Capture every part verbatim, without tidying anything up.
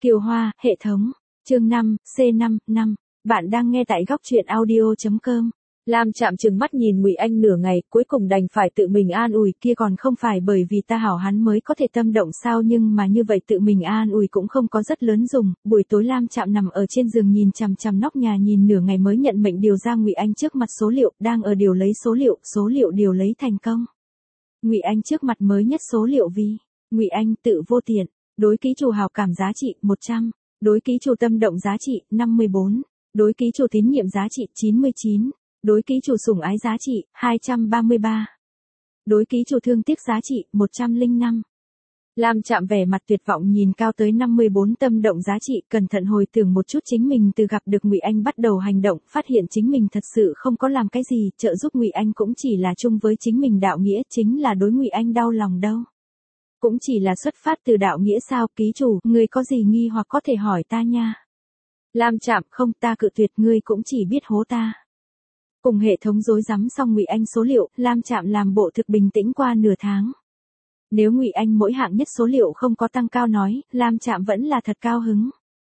Kiều Hoa, hệ thống. Chương năm, C năm, năm. Bạn đang nghe tại góc truyện audio chấm com. Lam Trạm trừng mắt nhìn Ngụy Anh nửa ngày, cuối cùng đành phải tự mình an ủi, kia còn không phải bởi vì ta hảo hắn mới có thể tâm động sao, nhưng mà như vậy tự mình an ủi cũng không có rất lớn dùng. Buổi tối Lam Trạm nằm ở trên giường nhìn chằm chằm nóc nhà nhìn nửa ngày mới nhận mệnh điều ra Ngụy Anh trước mặt số liệu, đang ở điều lấy số liệu, số liệu điều lấy thành công. Ngụy Anh trước mặt mới nhất số liệu vì Ngụy Anh tự vô tiện, đối ký chủ hảo cảm giá trị một trăm, đối ký chủ tâm động giá trị năm mươi bốn, đối ký chủ tín nhiệm giá trị chín mươi chín, đối ký chủ sủng ái giá trị hai trăm ba mươi ba, đối ký chủ thương tiếc giá trị một trăm lẻ năm. Lam Trạm vẻ mặt tuyệt vọng nhìn cao tới năm mươi bốn tâm động giá trị, cẩn thận hồi tưởng một chút chính mình từ gặp được Ngụy Anh bắt đầu hành động, phát hiện chính mình thật sự không có làm cái gì, trợ giúp Ngụy Anh cũng chỉ là chung với chính mình đạo nghĩa, chính là đối Ngụy Anh đau lòng đâu. Cũng chỉ là xuất phát từ đạo nghĩa sao, ký chủ, ngươi có gì nghi hoặc có thể hỏi ta nha. Lam Trạm, không, ta cự tuyệt, ngươi cũng chỉ biết hố ta. Cùng hệ thống rối rắm xong Ngụy Anh số liệu, Lam Trạm làm bộ thực bình tĩnh qua nửa tháng. Nếu Ngụy Anh mỗi hạng nhất số liệu không có tăng cao nói, Lam Trạm vẫn là thật cao hứng.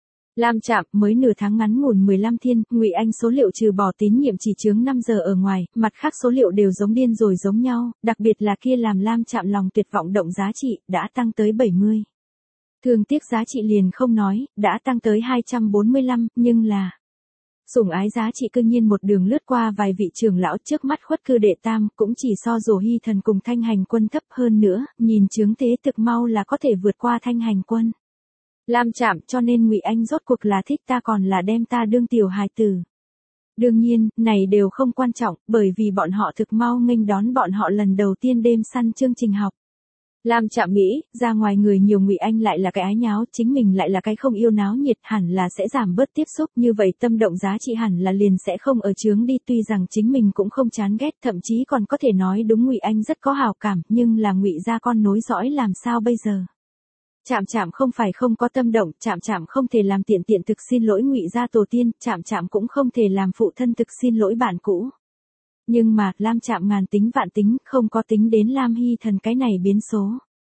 Lam Trạm, mới nửa tháng ngắn ngủn mười lăm thiên, Ngụy Anh số liệu trừ bỏ tín nhiệm chỉ chướng năm giờ ở ngoài, mặt khác số liệu đều giống điên rồi giống nhau, đặc biệt là kia làm Lam Trạm lòng tuyệt vọng động giá trị, đã tăng tới bảy mươi. Thương tiếc giá trị liền không nói, đã tăng tới hai trăm bốn mươi lăm, nhưng là sủng ái giá trị cư nhiên một đường lướt qua vài vị trưởng lão, trước mắt khuất cư đệ tam, cũng chỉ so Dỗ Hy Thần cùng Thanh Hành Quân thấp hơn nữa, nhìn chướng thế thực mau là có thể vượt qua Thanh Hành Quân. Lam Trạm, cho nên Ngụy Anh rốt cuộc là thích ta còn là đem ta đương tiểu hài tử. Đương nhiên, này đều không quan trọng, bởi vì bọn họ thực mau nghênh đón bọn họ lần đầu tiên đêm săn chương trình học. Lam Trạm nghĩ, ra ngoài người nhiều Ngụy Anh lại là cái ái nháo, chính mình lại là cái không yêu náo nhiệt, hẳn là sẽ giảm bớt tiếp xúc, như vậy tâm động giá trị hẳn là liền sẽ không ở chướng đi, tuy rằng chính mình cũng không chán ghét, thậm chí còn có thể nói đúng Ngụy Anh rất có hảo cảm, nhưng là Ngụy gia con nối dõi làm sao bây giờ? Trạm Trạm không phải không có tâm động, Trạm Trạm không thể làm tiện tiện thực xin lỗi Ngụy gia tổ tiên, Trạm Trạm cũng không thể làm phụ thân thực xin lỗi bạn cũ. Nhưng mà, Lam Trạm ngàn tính vạn tính, không có tính đến Lam Hy Thần cái này biến số.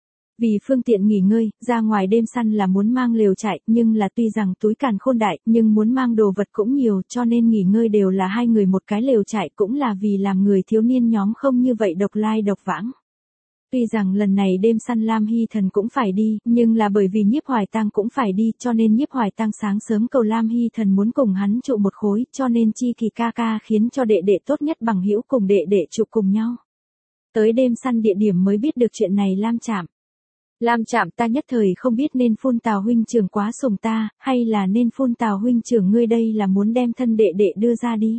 Vì phương tiện nghỉ ngơi, ra ngoài đêm săn là muốn mang lều trại, nhưng là tuy rằng túi càn khôn đại, nhưng muốn mang đồ vật cũng nhiều, cho nên nghỉ ngơi đều là hai người một cái lều trại, cũng là vì làm người thiếu niên nhóm không như vậy độc lai độc vãng. Tuy rằng lần này đêm săn Lam Hy Thần cũng phải đi, nhưng là bởi vì Nhiếp Hoài Tăng cũng phải đi, cho nên Nhiếp Hoài Tăng sáng sớm cầu Lam Hy Thần muốn cùng hắn trụ một khối, cho nên Chi Kỳ ca ca khiến cho đệ đệ tốt nhất bằng hữu cùng đệ đệ trụ cùng nhau. Tới đêm săn địa điểm mới biết được chuyện này Lam Trạm. Lam Trạm, ta nhất thời không biết nên phun Tào huynh trưởng quá sủng ta, hay là nên phun Tào huynh trưởng ngươi đây là muốn đem thân đệ đệ đưa ra đi.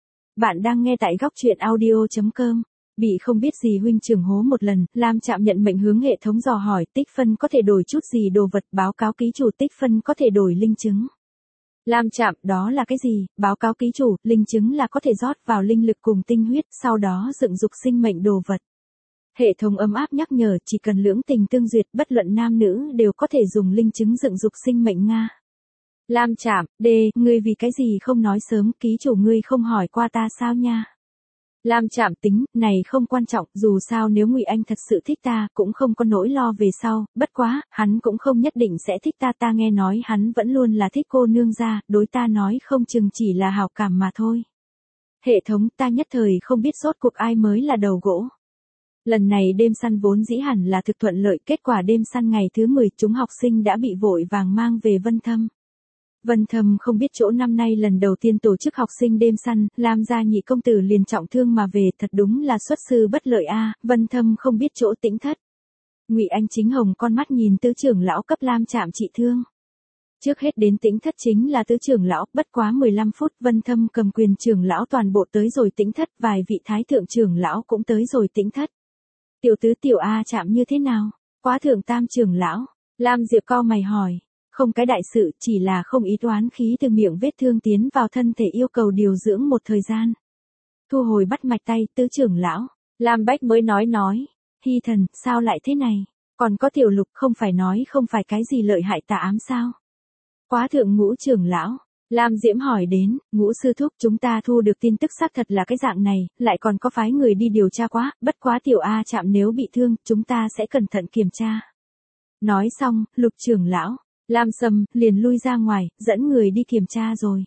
Bạn đang nghe tại góc truyện audio chấm com. Bị không biết gì huynh trưởng hố một lần, Lam Trạm nhận mệnh hướng hệ thống dò hỏi, tích phân có thể đổi chút gì đồ vật, báo cáo ký chủ, tích phân có thể đổi linh chứng. Lam Trạm, đó là cái gì? Báo cáo ký chủ, linh chứng là có thể rót vào linh lực cùng tinh huyết, sau đó dựng dục sinh mệnh đồ vật. Hệ thống ấm áp nhắc nhở, chỉ cần lưỡng tình tương duyệt, bất luận nam nữ đều có thể dùng linh chứng dựng dục sinh mệnh Nga. Lam Trạm, D, ngươi vì cái gì không nói sớm, ký chủ ngươi không hỏi qua ta sao nha? Lam Trạm, tính, này không quan trọng, dù sao nếu Ngụy Anh thật sự thích ta, cũng không có nỗi lo về sau, bất quá, hắn cũng không nhất định sẽ thích ta, ta nghe nói hắn vẫn luôn là thích cô nương gia, đối ta nói không chừng chỉ là hảo cảm mà thôi. Hệ thống, ta nhất thời không biết rốt cuộc ai mới là đầu gỗ. Lần này đêm săn vốn dĩ hẳn là thực thuận lợi, kết quả đêm săn ngày thứ mười, chúng học sinh đã bị vội vàng mang về Vân Thâm. Vân Thâm không biết chỗ năm nay lần đầu tiên tổ chức học sinh đêm săn, Lam gia nhị công tử liền trọng thương mà về, thật đúng là xuất sư bất lợi a. Vân Thâm không biết chỗ tĩnh thất. Ngụy Anh chính hồng con mắt nhìn tứ trưởng lão cấp Lam Trạm trị thương. Trước hết đến tĩnh thất chính là tứ trưởng lão, bất quá mười lăm phút, Vân Thâm cầm quyền trưởng lão toàn bộ tới rồi tĩnh thất, vài vị thái thượng trưởng lão cũng tới rồi tĩnh thất. Tiểu tứ tiểu A Trạm như thế nào? Quá thượng tam trưởng lão, Lam Diệp cau mày hỏi. Không cái đại sự, chỉ là không ý toán khí từ miệng vết thương tiến vào thân thể yêu cầu điều dưỡng một thời gian. Thu hồi bắt mạch tay, tứ trưởng lão, Lam Bách mới nói nói, Hy Thần, sao lại thế này? Còn có Tiểu Lục không phải nói không phải cái gì lợi hại tà ám sao? Quá thượng ngũ trưởng lão, Lam Diễm hỏi đến, ngũ sư thúc chúng ta thu được tin tức xác thật là cái dạng này, lại còn có phái người đi điều tra quá, bất quá Tiểu A Trạm nếu bị thương, chúng ta sẽ cẩn thận kiểm tra. Nói xong, Lục trưởng lão, Lam Sâm liền lui ra ngoài, dẫn người đi kiểm tra rồi.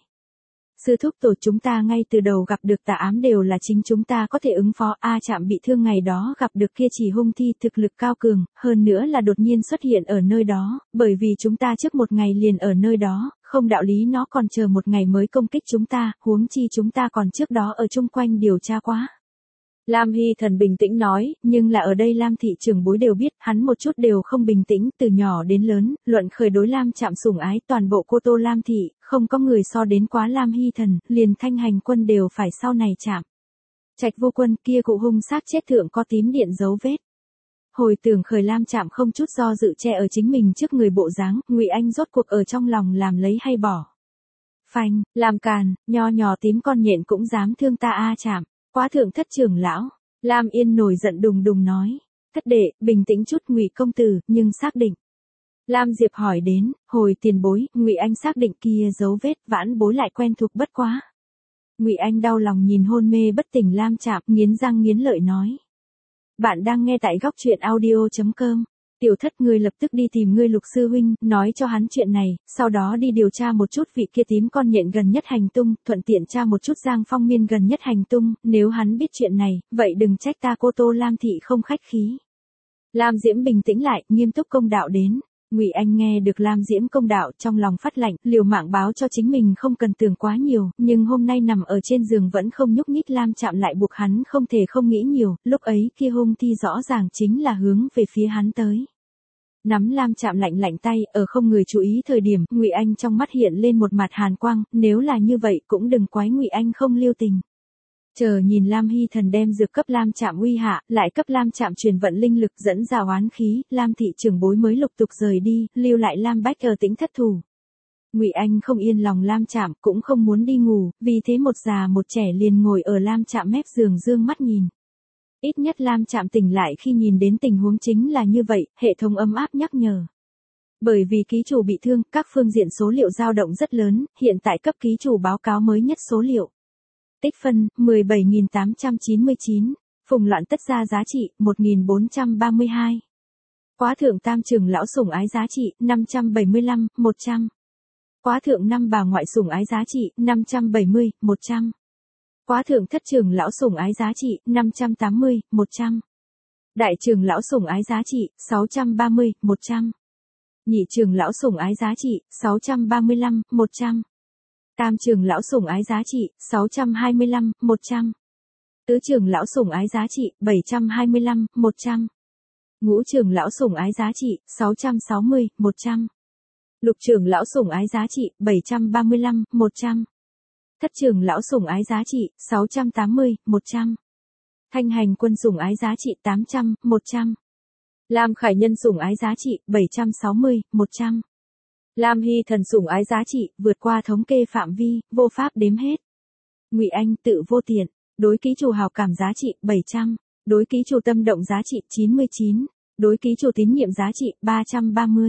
Sư thúc tổ chúng ta ngay từ đầu gặp được tà ám đều là chính chúng ta có thể ứng phó. A Trạm bị thương ngày đó gặp được kia chỉ hung thi thực lực cao cường, hơn nữa là đột nhiên xuất hiện ở nơi đó, bởi vì chúng ta trước một ngày liền ở nơi đó, không đạo lý nó còn chờ một ngày mới công kích chúng ta, huống chi chúng ta còn trước đó ở chung quanh điều tra quá. Lam Hy Thần bình tĩnh nói, nhưng là ở đây Lam thị trưởng bối đều biết, hắn một chút đều không bình tĩnh, từ nhỏ đến lớn, luận khởi đối Lam Trạm sủng ái, toàn bộ cô tô Lam thị, không có người so đến quá Lam Hy Thần, liền Thanh Hành Quân đều phải sau này chạm. Trạch Vô Quân kia cụ hung sát chết thượng có tím điện dấu vết. Hồi tưởng khởi Lam Trạm không chút do dự che ở chính mình trước người bộ dáng, Ngụy Anh rốt cuộc ở trong lòng làm lấy hay bỏ. Phanh, làm càn, nho nhỏ tím con nhện cũng dám thương ta A Trạm. Quá thượng thất trưởng lão, Lam Yên nổi giận đùng đùng nói, thất đệ, bình tĩnh chút Ngụy công tử, nhưng xác định. Lam Diệp hỏi đến, hồi tiền bối, Ngụy Anh xác định kia dấu vết, vãn bối lại quen thuộc bất quá. Ngụy Anh đau lòng nhìn hôn mê bất tỉnh Lam Trạm, nghiến răng nghiến lợi nói. Bạn đang nghe tại góc truyện audio chấm com. Tiểu thất người lập tức đi tìm ngươi Lục sư huynh, nói cho hắn chuyện này, sau đó đi điều tra một chút vị kia tím con nhện gần nhất hành tung, thuận tiện tra một chút Giang Phong Miên gần nhất hành tung, nếu hắn biết chuyện này, vậy đừng trách ta cô tô Lam thị không khách khí. Lam Diễm bình tĩnh lại, nghiêm túc công đạo đến. Ngụy Anh nghe được Lam Diễm công đạo, trong lòng phát lạnh, liều mạng báo cho chính mình không cần tưởng quá nhiều, nhưng hôm nay nằm ở trên giường vẫn không nhúc nhích Lam Trạm lại buộc hắn không thể không nghĩ nhiều, lúc ấy kia hung thi rõ ràng chính là hướng về phía hắn tới. Nắm Lam Trạm lạnh lạnh tay, ở không người chú ý thời điểm, Ngụy Anh trong mắt hiện lên một mặt hàn quang, nếu là như vậy cũng đừng quái Ngụy Anh không lưu tình. Chờ nhìn Lam Hy Thần đem dược cấp Lam Trạm uy hạ, lại cấp Lam Trạm truyền vận linh lực dẫn ra oán khí, Lam thị trưởng bối mới lục tục rời đi, lưu lại Lam Bách ở Tĩnh Thất thủ. Ngụy Anh không yên lòng Lam Trạm, cũng không muốn đi ngủ, vì thế một già một trẻ liền ngồi ở Lam Trạm mép giường dương mắt nhìn. Ít nhất Lam Trạm tỉnh lại khi nhìn đến tình huống chính là như vậy, hệ thống ấm áp nhắc nhở. Bởi vì ký chủ bị thương, các phương diện số liệu dao động rất lớn, hiện tại cấp ký chủ báo cáo mới nhất số liệu. Tích phân, mười bảy nghìn tám trăm chín mươi chín. Phùng loạn tất ra giá trị, một nghìn bốn trăm ba mươi hai. Quá thượng tam trưởng lão sủng ái giá trị, năm trăm bảy mươi lăm, một trăm. Quá thượng năm bà ngoại sủng ái giá trị, năm trăm bảy mươi, một trăm. Quá thượng thất trưởng lão sủng ái giá trị, năm trăm tám mươi, một trăm. Đại trưởng lão sủng ái giá trị, sáu trăm ba mươi, một trăm. Nhị trưởng lão sủng ái giá trị, sáu trăm ba mươi lăm, một trăm. Tam trưởng lão sủng ái giá trị, sáu trăm hai mươi lăm, một trăm. Tứ trưởng lão sủng ái giá trị, bảy trăm hai mươi lăm, một trăm. Ngũ trưởng lão sủng ái giá trị, sáu trăm sáu mươi, một trăm. Lục trưởng lão sủng ái giá trị, bảy trăm ba mươi lăm, một trăm. Thất trưởng lão sủng ái giá trị, sáu trăm tám mươi, một trăm. Thanh Hành Quân sủng ái giá trị, tám trăm, một trăm. Lam Khải Nhân sủng ái giá trị, bảy trăm sáu mươi, một trăm. Lam Hy Thần sủng ái giá trị, vượt qua thống kê phạm vi, vô pháp đếm hết. Ngụy Anh tự vô tiện, đối ký chủ hào cảm giá trị, bảy trăm. Đối ký chủ tâm động giá trị, chín mươi chín. Đối ký chủ tín nhiệm giá trị, ba trăm ba mươi.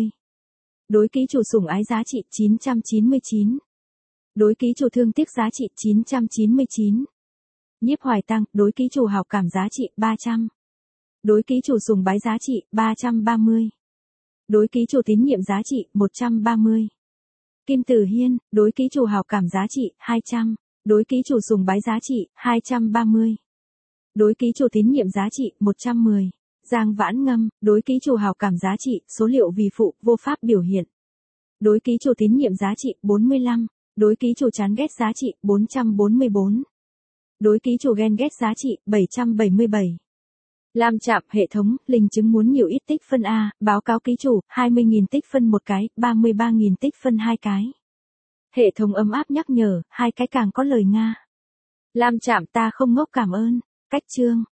Đối ký chủ sủng ái giá trị, chín trăm chín mươi chín. Đối ký chủ thương tiếc giá trị, chín trăm chín mươi chín. Nhiếp Hoài Tăng, đối ký chủ hào cảm giá trị, ba trăm. Đối ký chủ sùng bái giá trị, ba trăm ba mươi. Đối ký chủ tín nhiệm giá trị, một trăm ba mươi. Kim Tử Hiên, đối ký chủ hào cảm giá trị, hai trăm. Đối ký chủ sùng bái giá trị, hai trăm ba mươi. Đối ký chủ tín nhiệm giá trị, một trăm mười. Giang Vãn Ngâm, đối ký chủ hào cảm giá trị, số liệu vì phụ, vô pháp biểu hiện. Đối ký chủ tín nhiệm giá trị, bốn mươi lăm. Đối ký chủ chán ghét giá trị, bốn trăm bốn mươi bốn. Đối ký chủ ghen ghét giá trị, bảy trăm bảy mươi bảy. Lam Trạm, hệ thống, linh chứng muốn nhiều ít tích phân A, báo cáo ký chủ, hai mươi nghìn tích phân một cái, ba mươi ba nghìn tích phân hai cái. Hệ thống ấm áp nhắc nhở, hai cái càng có lời Nga. Lam Trạm ta không ngốc cảm ơn. Cách chương.